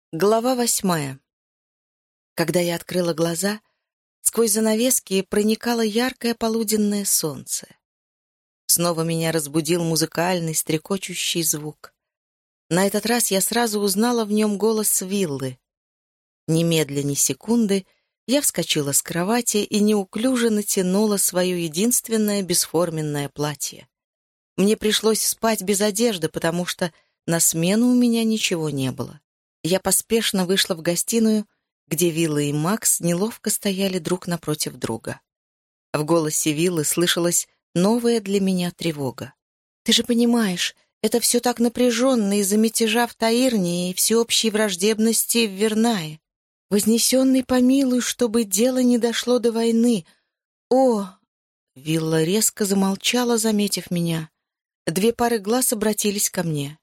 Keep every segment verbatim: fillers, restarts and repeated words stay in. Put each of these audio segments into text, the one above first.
Глава восьмая. Когда я открыла глаза, сквозь занавески проникало яркое полуденное солнце. Снова меня разбудил музыкальный, стрекочущий звук. На этот раз я сразу узнала в нем голос Виллы. Немедля ни секунды я вскочила с кровати и неуклюже натянула свое единственное бесформенное платье. Мне пришлось спать без одежды, потому что на смену у меня ничего не было. Я поспешно вышла в гостиную, где Вилла и Макс неловко стояли друг напротив друга. В голосе Виллы слышалась новая для меня тревога. «Ты же понимаешь, это все так напряженно из-за мятежа в Таирне и всеобщей враждебности в Вернае. Вознесенный помилуй, чтобы дело не дошло до войны. О!» Вилла резко замолчала, заметив меня. Две пары глаз обратились ко мне.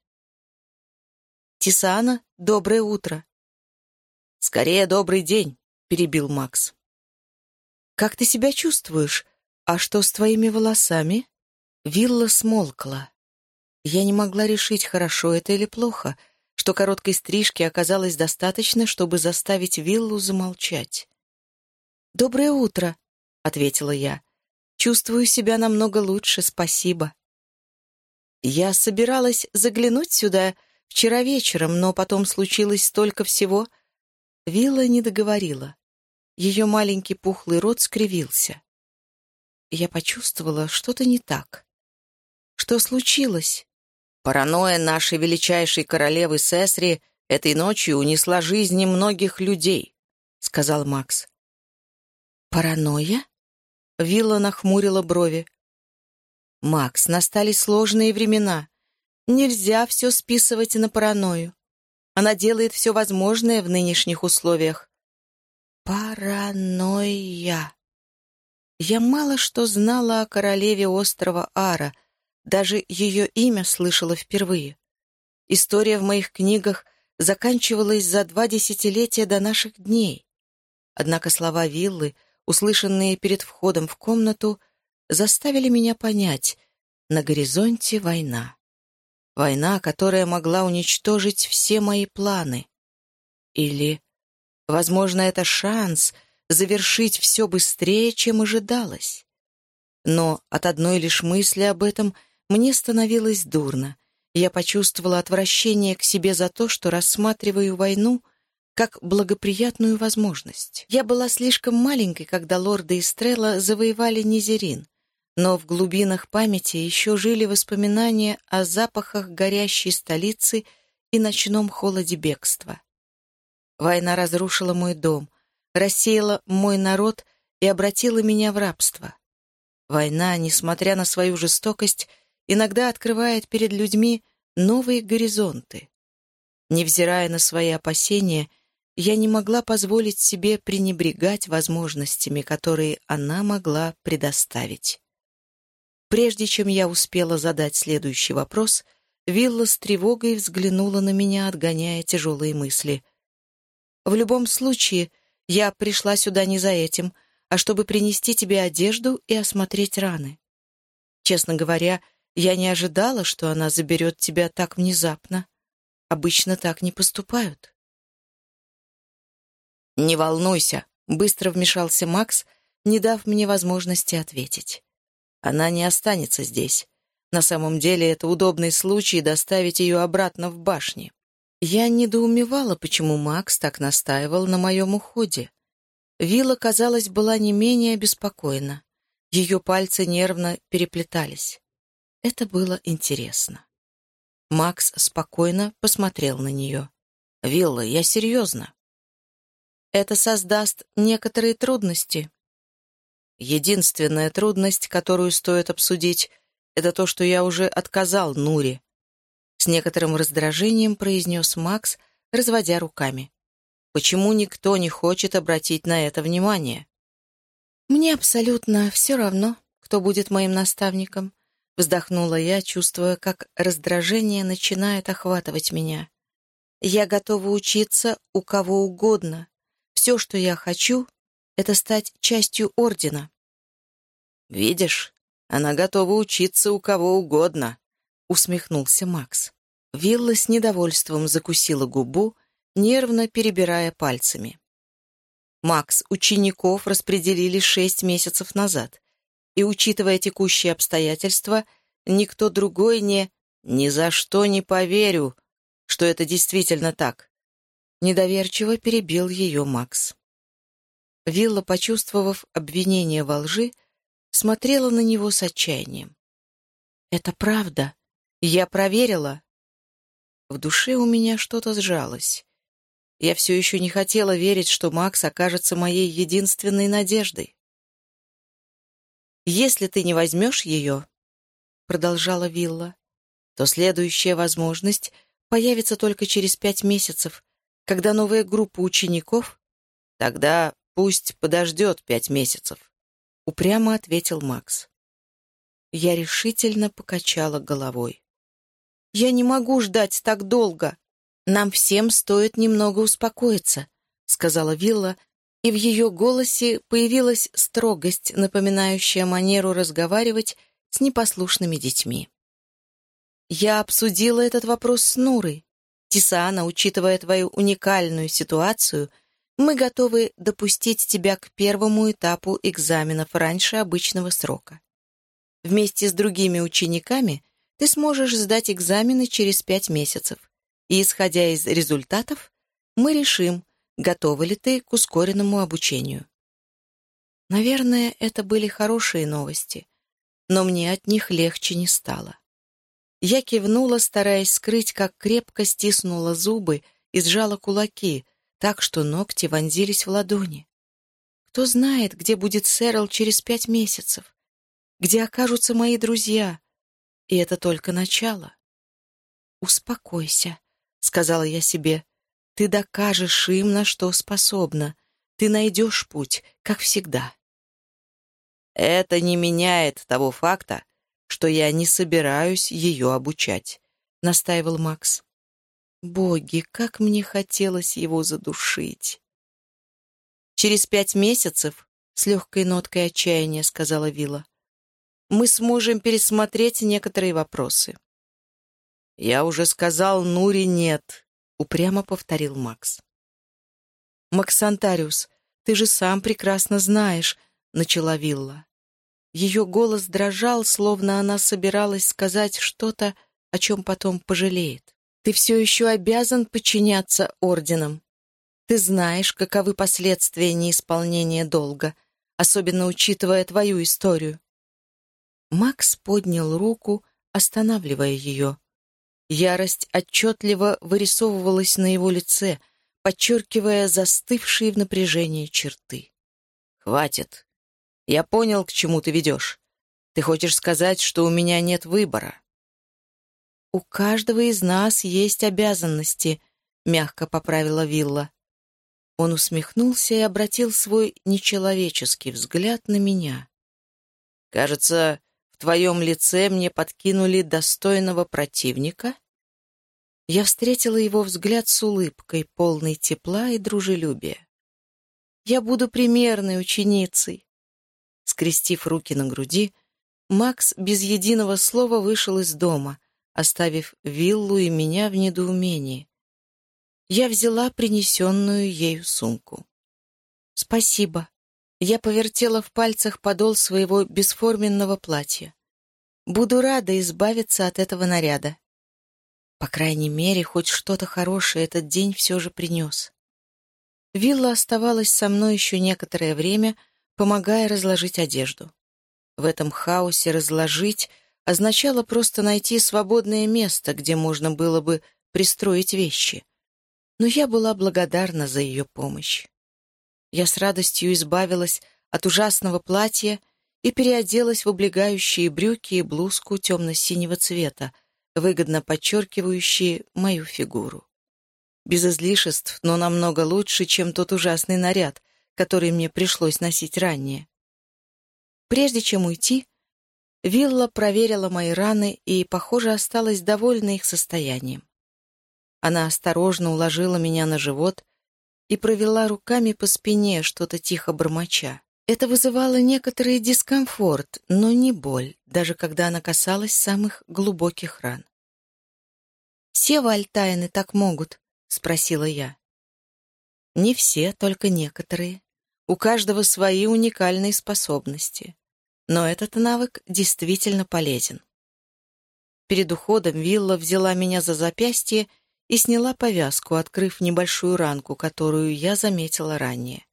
«Тисана, доброе утро!» «Скорее, добрый день!» — перебил Макс. «Как ты себя чувствуешь? А что с твоими волосами?» Вилла смолкла. Я не могла решить, хорошо это или плохо, что короткой стрижки оказалось достаточно, чтобы заставить Виллу замолчать. «Доброе утро!» — ответила я. «Чувствую себя намного лучше, спасибо». «Я собиралась заглянуть сюда вчера вечером, но потом случилось столько всего». Вилла не договорила. Ее маленький пухлый рот скривился. Я почувствовала, что-то не так. «Что случилось?» Паранойя нашей величайшей королевы Сесри этой ночью унесла жизни многих людей, — сказал Макс. «Паранойя?» Вилла нахмурила брови. «Макс, настали сложные времена. Нельзя все списывать на паранойю. Она делает все возможное в нынешних условиях». «Паранойя». Я мало что знала о королеве острова Ара, даже ее имя слышала впервые. История в моих книгах заканчивалась за два десятилетия до наших дней. Однако слова Виллы, услышанные перед входом в комнату, заставили меня понять — на горизонте война. Война, которая могла уничтожить все мои планы. Или, возможно, это шанс завершить все быстрее, чем ожидалось. Но от одной лишь мысли об этом мне становилось дурно. Я почувствовала отвращение к себе за то, что рассматриваю войну как благоприятную возможность. Я была слишком маленькой, когда лорды Истрелла завоевали Низерин, но в глубинах памяти еще жили воспоминания о запахах горящей столицы и ночном холоде бегства. Война разрушила мой дом, рассеяла мой народ и обратила меня в рабство. Война, несмотря на свою жестокость, иногда открывает перед людьми новые горизонты. Невзирая на свои опасения, я не могла позволить себе пренебрегать возможностями, которые она могла предоставить. Прежде чем я успела задать следующий вопрос, Вилла с тревогой взглянула на меня, отгоняя тяжелые мысли. «В любом случае, я пришла сюда не за этим, а чтобы принести тебе одежду и осмотреть раны. Честно говоря, я не ожидала, что она заберет тебя так внезапно. Обычно так не поступают». «Не волнуйся», — быстро вмешался Макс, не дав мне возможности ответить. «Она не останется здесь. На самом деле это удобный случай доставить ее обратно в башни». Я недоумевала, почему Макс так настаивал на моем уходе. Вилла, казалось, была не менее обеспокоена. Ее пальцы нервно переплетались. Это было интересно. Макс спокойно посмотрел на нее. «Вилла, я серьезно». «Это создаст некоторые трудности». «Единственная трудность, которую стоит обсудить, это то, что я уже отказал Нуре», — с некоторым раздражением произнес Макс, разводя руками. «Почему никто не хочет обратить на это внимание?» «Мне абсолютно все равно, кто будет моим наставником», — вздохнула я, чувствуя, как раздражение начинает охватывать меня. «Я готова учиться у кого угодно. Все, что я хочу, — это стать частью Ордена». «Видишь, она готова учиться у кого угодно», — усмехнулся Макс. Вилла с недовольством закусила губу нервно перебирая пальцами. «Макс, учеников распределили шесть месяцев назад, и, учитывая текущие обстоятельства, никто другой не... Ни за что не поверю, что это действительно так». Недоверчиво перебил ее Макс. Вилла, почувствовав обвинение во лжи, смотрела на него с отчаянием. «Это правда. Я проверила». В душе у меня что-то сжалось. Я все еще не хотела верить, что Макс окажется моей единственной надеждой. «Если ты не возьмешь ее, — продолжала Вилла, — то следующая возможность появится только через пять месяцев, когда новая группа учеников... Тогда пусть подождет пять месяцев», — упрямо ответил Макс. Я решительно покачала головой. «Я не могу ждать так долго. Нам всем стоит немного успокоиться», — сказала Вилла, и в ее голосе появилась строгость, напоминающая манеру разговаривать с непослушными детьми. «Я обсудила этот вопрос с Нурой. Тисана, учитывая твою уникальную ситуацию, мы готовы допустить тебя к первому этапу экзаменов раньше обычного срока. Вместе с другими учениками ты сможешь сдать экзамены через пять месяцев, и, исходя из результатов, мы решим, готова ли ты к ускоренному обучению». Наверное, это были хорошие новости, но мне от них легче не стало. Я кивнула, стараясь скрыть, как крепко стиснула зубы и сжала кулаки, так что ногти вонзились в ладони. Кто знает, где будет Сэрил через пять месяцев, где окажутся мои друзья, и это только начало. «Успокойся», — сказала я себе, — «ты докажешь им, на что способна, ты найдешь путь, как всегда». «Это не меняет того факта, что я не собираюсь ее обучать», — настаивал Макс. Боги, как мне хотелось его задушить. «Через пять месяцев, — с легкой ноткой отчаяния сказала Вилла, — мы сможем пересмотреть некоторые вопросы». «Я уже сказал Нуре нет», — упрямо повторил Макс. «Максантариус, ты же сам прекрасно знаешь», — начала Вилла. Ее голос дрожал, словно она собиралась сказать что-то, о чем потом пожалеет. «Ты все еще обязан подчиняться орденам. Ты знаешь, каковы последствия неисполнения долга, особенно учитывая твою историю». Макс поднял руку, останавливая ее. Ярость отчетливо вырисовывалась на его лице, подчеркивая застывшие в напряжении черты. «Хватит. Я понял, к чему ты ведешь. Ты хочешь сказать, что у меня нет выбора?» «У каждого из нас есть обязанности», — мягко поправила Вилла. Он усмехнулся и обратил свой нечеловеческий взгляд на меня. «Кажется, в твоем лице мне подкинули достойного противника?» Я встретила его взгляд с улыбкой, полной тепла и дружелюбия. «Я буду примерной ученицей». Скрестив руки на груди, Макс без единого слова вышел из дома, оставив Виллу и меня в недоумении. Я взяла принесенную ею сумку. «Спасибо». Я повертела в пальцах подол своего бесформенного платья. «Буду рада избавиться от этого наряда». По крайней мере, хоть что-то хорошее этот день все же принес. Вилла оставалась со мной еще некоторое время, помогая разложить одежду. В этом хаосе разложить означало просто найти свободное место, где можно было бы пристроить вещи. Но я была благодарна за ее помощь. Я с радостью избавилась от ужасного платья и переоделась в облегающие брюки и блузку темно-синего цвета, выгодно подчеркивающие мою фигуру. Без излишеств, но намного лучше, чем тот ужасный наряд, который мне пришлось носить ранее. Прежде чем уйти, Вилла проверила мои раны и, похоже, осталась довольна их состоянием. Она осторожно уложила меня на живот и провела руками по спине, что-то тихо бормоча. Это вызывало некоторый дискомфорт, но не боль, даже когда она касалась самых глубоких ран. «Все вальтайны так могут?» — спросила я. Не все, только некоторые. У каждого свои уникальные способности. Но этот навык действительно полезен. Перед уходом Вилла взяла меня за запястье и сняла повязку, открыв небольшую ранку, которую я заметила ранее.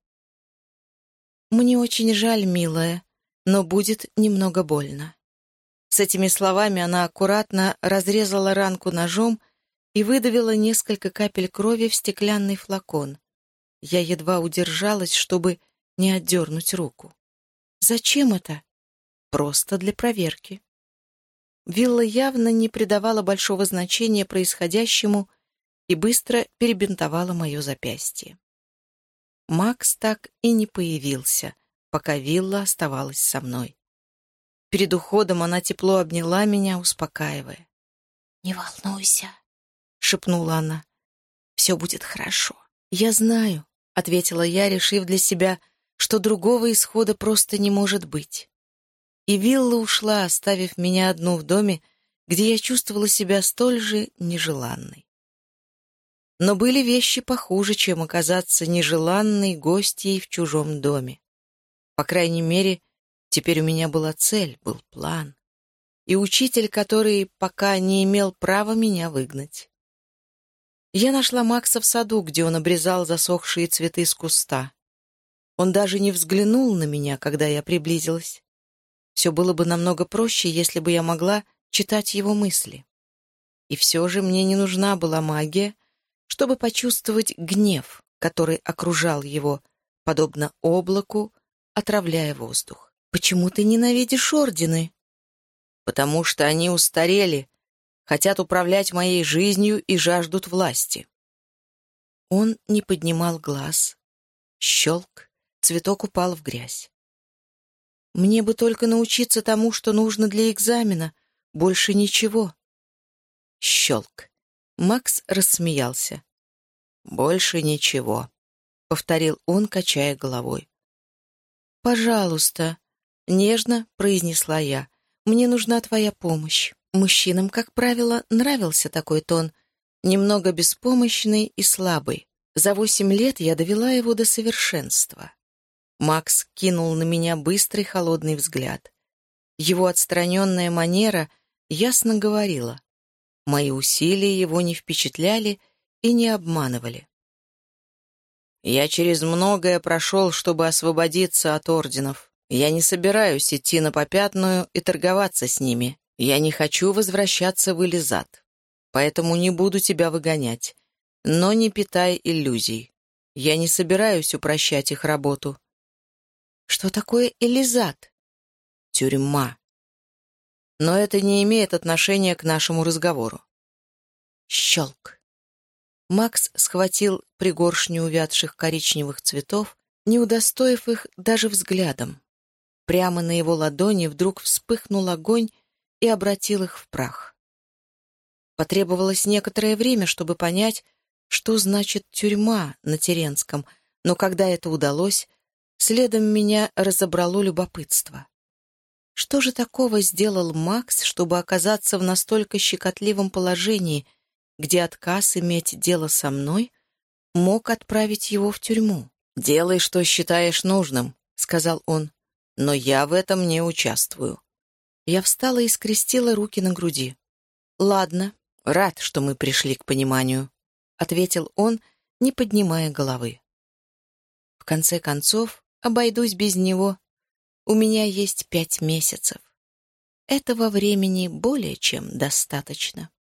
«Мне очень жаль, милая, но будет немного больно». С этими словами она аккуратно разрезала ранку ножом и выдавила несколько капель крови в стеклянный флакон. Я едва удержалась, чтобы не отдернуть руку. «Зачем это?» «Просто для проверки». Вилла явно не придавала большого значения происходящему и быстро перебинтовала мое запястье. Макс так и не появился, пока Вилла оставалась со мной. Перед уходом она тепло обняла меня, успокаивая. «Не волнуйся», — шепнула она. «Все будет хорошо». «Я знаю», — ответила я, решив для себя, что другого исхода просто не может быть. И Вилла ушла, оставив меня одну в доме, где я чувствовала себя столь же нежеланной. Но были вещи похуже, чем оказаться нежеланной гостьей в чужом доме. По крайней мере, теперь у меня была цель, был план. И учитель, который пока не имел права меня выгнать. Я нашла Макса в саду, где он обрезал засохшие цветы с куста. Он даже не взглянул на меня, когда я приблизилась. Все было бы намного проще, если бы я могла читать его мысли. И все же мне не нужна была магия, чтобы почувствовать гнев, который окружал его, подобно облаку, отравляя воздух. «Почему ты ненавидишь ордены?» «Потому что они устарели, хотят управлять моей жизнью и жаждут власти». Он не поднимал глаз. Щелк, цветок упал в грязь. «Мне бы только научиться тому, что нужно для экзамена. Больше ничего». Щелк. Макс рассмеялся. «Больше ничего», — повторил он, качая головой. «Пожалуйста», — нежно произнесла я, — «мне нужна твоя помощь». Мужчинам, как правило, нравился такой тон, немного беспомощный и слабый. За восемь лет я довела его до совершенства. Макс кинул на меня быстрый холодный взгляд. Его отстраненная манера ясно говорила. Мои усилия его не впечатляли и не обманывали. «Я через многое прошел, чтобы освободиться от орденов. Я не собираюсь идти на попятную и торговаться с ними. Я не хочу возвращаться в Элизат. Поэтому не буду тебя выгонять. Но не питай иллюзий. Я не собираюсь упрощать их работу». «Что такое Элизат?» «Тюрьма. Но это не имеет отношения к нашему разговору». Щелк. Макс схватил пригоршню увядших коричневых цветов, не удостоив их даже взглядом. Прямо на его ладони вдруг вспыхнул огонь и обратил их в прах. Потребовалось некоторое время, чтобы понять, что значит «тюрьма» на Теренском, но когда это удалось, следом меня разобрало любопытство. Что же такого сделал Макс, чтобы оказаться в настолько щекотливом положении, где отказ иметь дело со мной мог отправить его в тюрьму? «Делай, что считаешь нужным», — сказал он, — «но я в этом не участвую». Я встала и скрестила руки на груди. «Ладно, рад, что мы пришли к пониманию», — ответил он, не поднимая головы. «В конце концов, обойдусь без него. У меня есть пять месяцев. Этого времени более чем достаточно».